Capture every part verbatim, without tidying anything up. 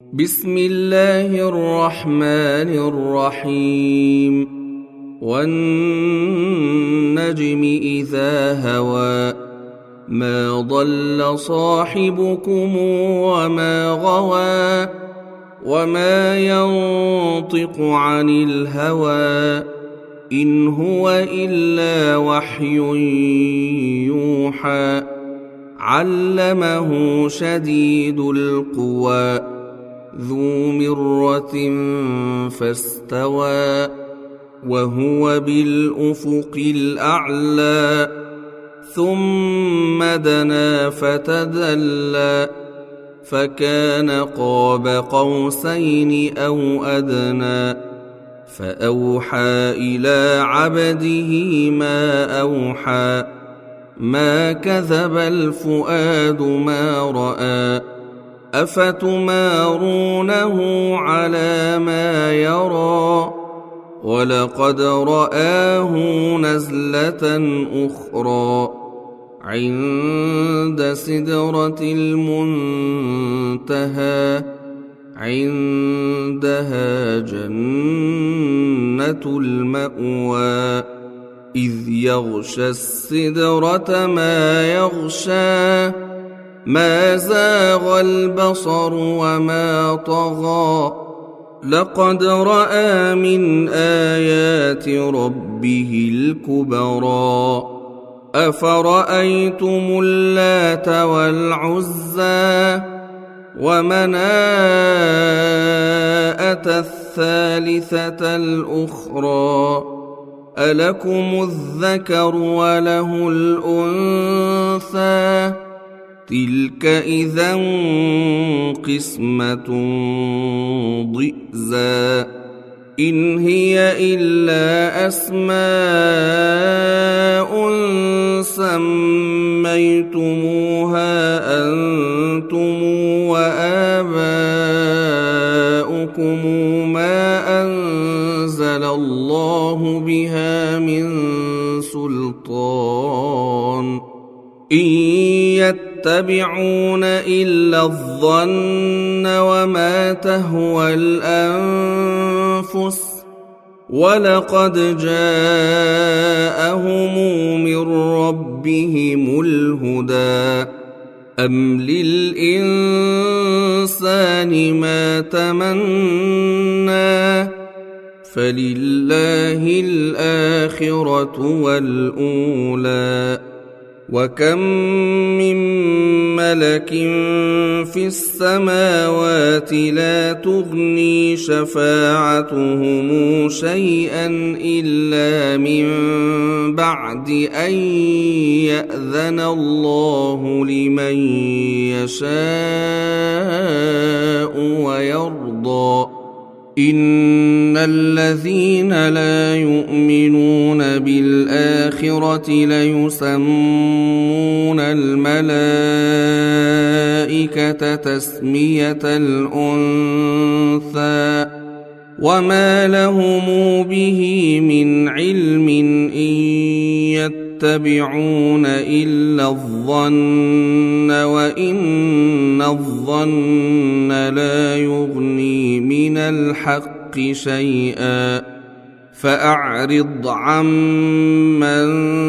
بسم الله الرحمن الرحيم والنجم إذا هوى ما ضل صاحبكم وما غوى وما ينطق عن الهوى إن هو إلا وحي يوحى علمه شديد القوى ذو مرة فاستوى وهو بالأفق الأعلى ثم دنا فتدلى فكان قاب قوسين أو أدنى فأوحى إلى عبده ما أوحى ما كذب الفؤاد ما رأى أفتمارونه على ما يرى ولقد رآه نزلة أخرى عند سدرة المنتهى عندها جنة المأوى إذ يغشى السدرة ما يغشى ما زاغ البصر وما طغى لقد رأى من آيات ربه الكبرى أفرأيتم اللات والعزى ومناءة الثالثة الأخرى ألكم الذكر وله الأنثى تلك إذا قسمة ضئزى إن هي إلا أسماء سميتموها أنتم وآباؤكم ما أنزل الله بها من سلطان إن يتبعون إلا الظن وما تهوى الأنفس ولقد جاءهم من ربهم الهدى أم للإنسان ما تمنى فلله الآخرة والأولى وكم من ملك في السماوات لا تغني شفاعتهم شيئا إلا من بعد أن يأذن الله لمن يشاء ويرضى إن الذين لا يؤمنون بالآخرة ليسمون الملائكة تسمية الأنثى وما لهم به من علم إن يتبعون إلا الظن وإن الظن لا يغني من الحق شيئا فأعرض عمن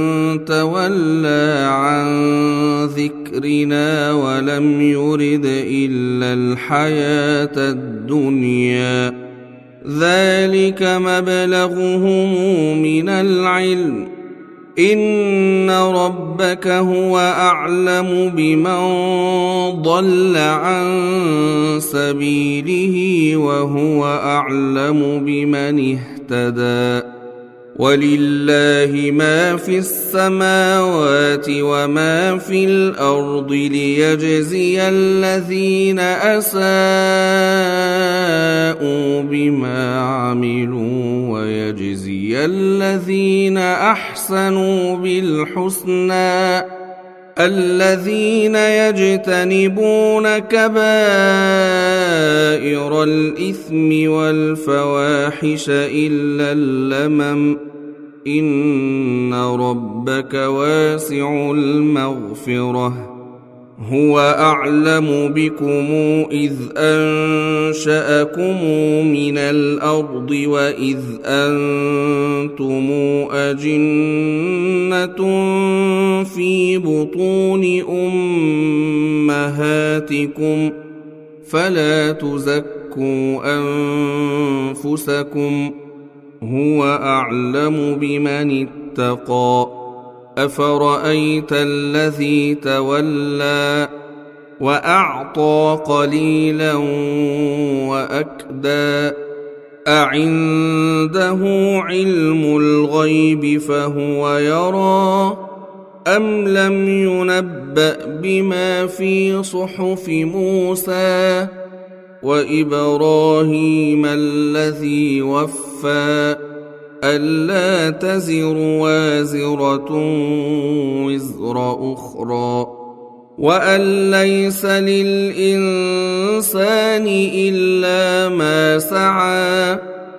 تولى عن ذكرنا ولم يرد إلا الحياة الدنيا ذلك مبلغهم من العلم إن ربك هو أعلم بمن ضل عن سبيله وهو أعلم بمن اهتدى ولله ما في السماوات وما في الأرض ليجزي الذين أساءوا بما عملوا ويجزي الذين أحسنوا بالحسنى الذين يجتنبون كبائر الإثم والفواحش إلا اللمم إن ربك واسع المغفرة هو أعلم بكم إذ أنشأكم من الأرض وإذ أنتم أجنة في بطون أمهاتكم فلا تزكوا أنفسكم هو أعلم بمن اتقى أفرأيت الذي تولى وأعطى قليلا وأكدى أعنده علم الغيب فهو يرى أم لم ينبأ بما في صحف موسى وإبراهيم الذي وفى ألا تزر وازرة وزر أخرى وأن ليس للإنسان إلا ما سعى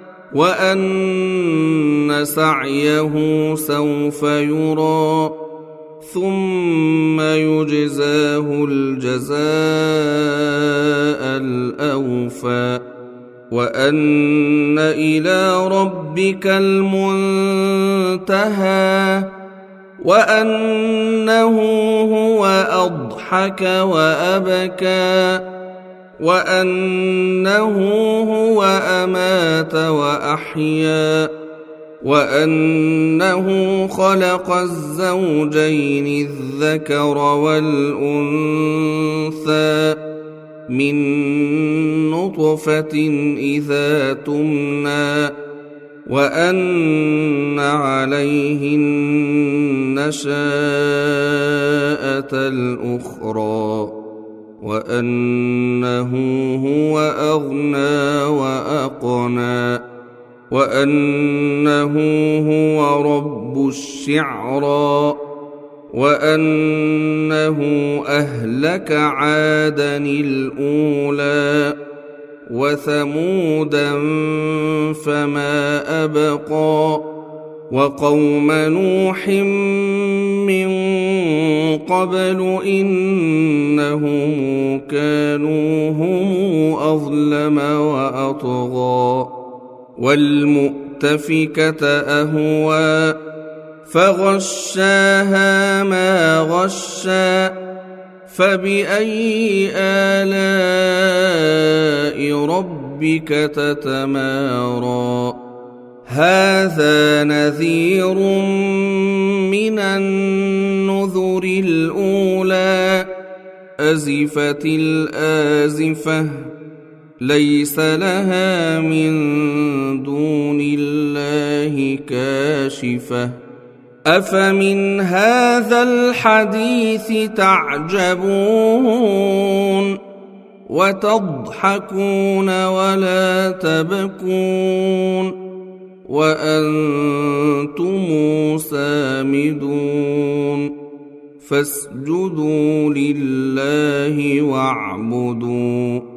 وأن سعيه سوف يرى ثم يجزاه الجزاء الأوفى وأن إلى ربك المنتهى وأنه هو أضحك وأبكى وأنه هو أمات وأحيا وأنه خلق الزوجين الذكر والأنثى من نطفة إذا تمنى وأن عليه النشاءة الأخرى وأنه هو أغنى وأقنى وأنه هو رب الشعرى وأنه أهلك عادا الأولى وثمودا فما أبقى وقوم نوح من قبل إنهم كانوا هم أظلم وأطغى والمؤتفكة أهوى فغشاها ما غشى فبأي آلاء ربك تتمارى هذا نذير من النذر الأولى أزفت الآزفة ليس لها من دون الله كاشفة أفمن هذا الحديث تعجبون وتضحكون ولا تبكون وأنتم سامدون فاسجدوا لله واعبدوا